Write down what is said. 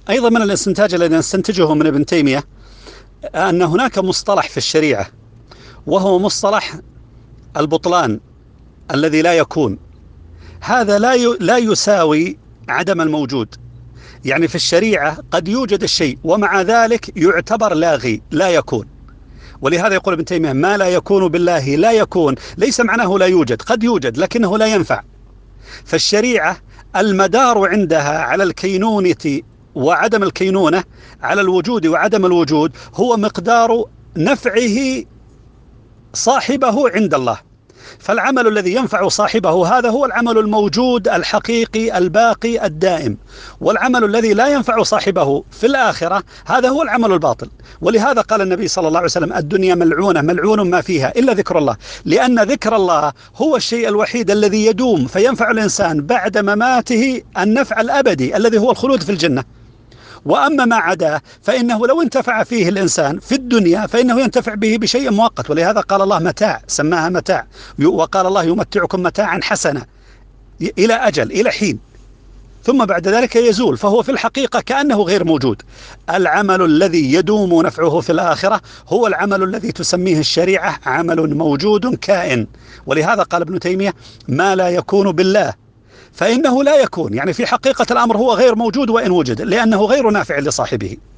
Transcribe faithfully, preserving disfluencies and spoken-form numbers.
أيضا من الاستنتاج الذي نستنتجه من ابن تيمية أن هناك مصطلح في الشريعة، وهو مصطلح البطلان الذي لا يكون. هذا لا لا يساوي عدم الموجود. يعني في الشريعة قد يوجد الشيء ومع ذلك يعتبر لاغي، لا يكون. ولهذا يقول ابن تيمية ما لا يكون بالله لا يكون، ليس معناه لا يوجد، قد يوجد لكنه لا ينفع. فالشريعة المدار عندها على الكينونة وعدم الكينونة، على الوجود وعدم الوجود، هو مقدار نفعه صاحبه عند الله. فالعمل الذي ينفع صاحبه هذا هو العمل الموجود الحقيقي الباقي الدائم، والعمل الذي لا ينفع صاحبه في الآخرة هذا هو العمل الباطل. ولهذا قال النبي صلى الله عليه وسلم الدنيا ملعونة ملعون ما فيها إلا ذكر الله، لأن ذكر الله هو الشيء الوحيد الذي يدوم فينفع الإنسان بعد مماته النفع الأبدي الذي هو الخلود في الجنة. وأما ما عداه فإنه لو انتفع فيه الإنسان في الدنيا فإنه ينتفع به بشيء مؤقت. ولهذا قال الله متاع، سماها متاع. وقال الله يمتعكم متاعا حسنا إلى أجل، إلى حين، ثم بعد ذلك يزول. فهو في الحقيقة كأنه غير موجود. العمل الذي يدوم نفعه في الآخرة هو العمل الذي تسميه الشريعة عمل موجود كائن. ولهذا قال ابن تيمية ما لا يكون بالله فإنه لا يكون، يعني في حقيقة الأمر هو غير موجود وإن وجد، لأنه غير نافع لصاحبه.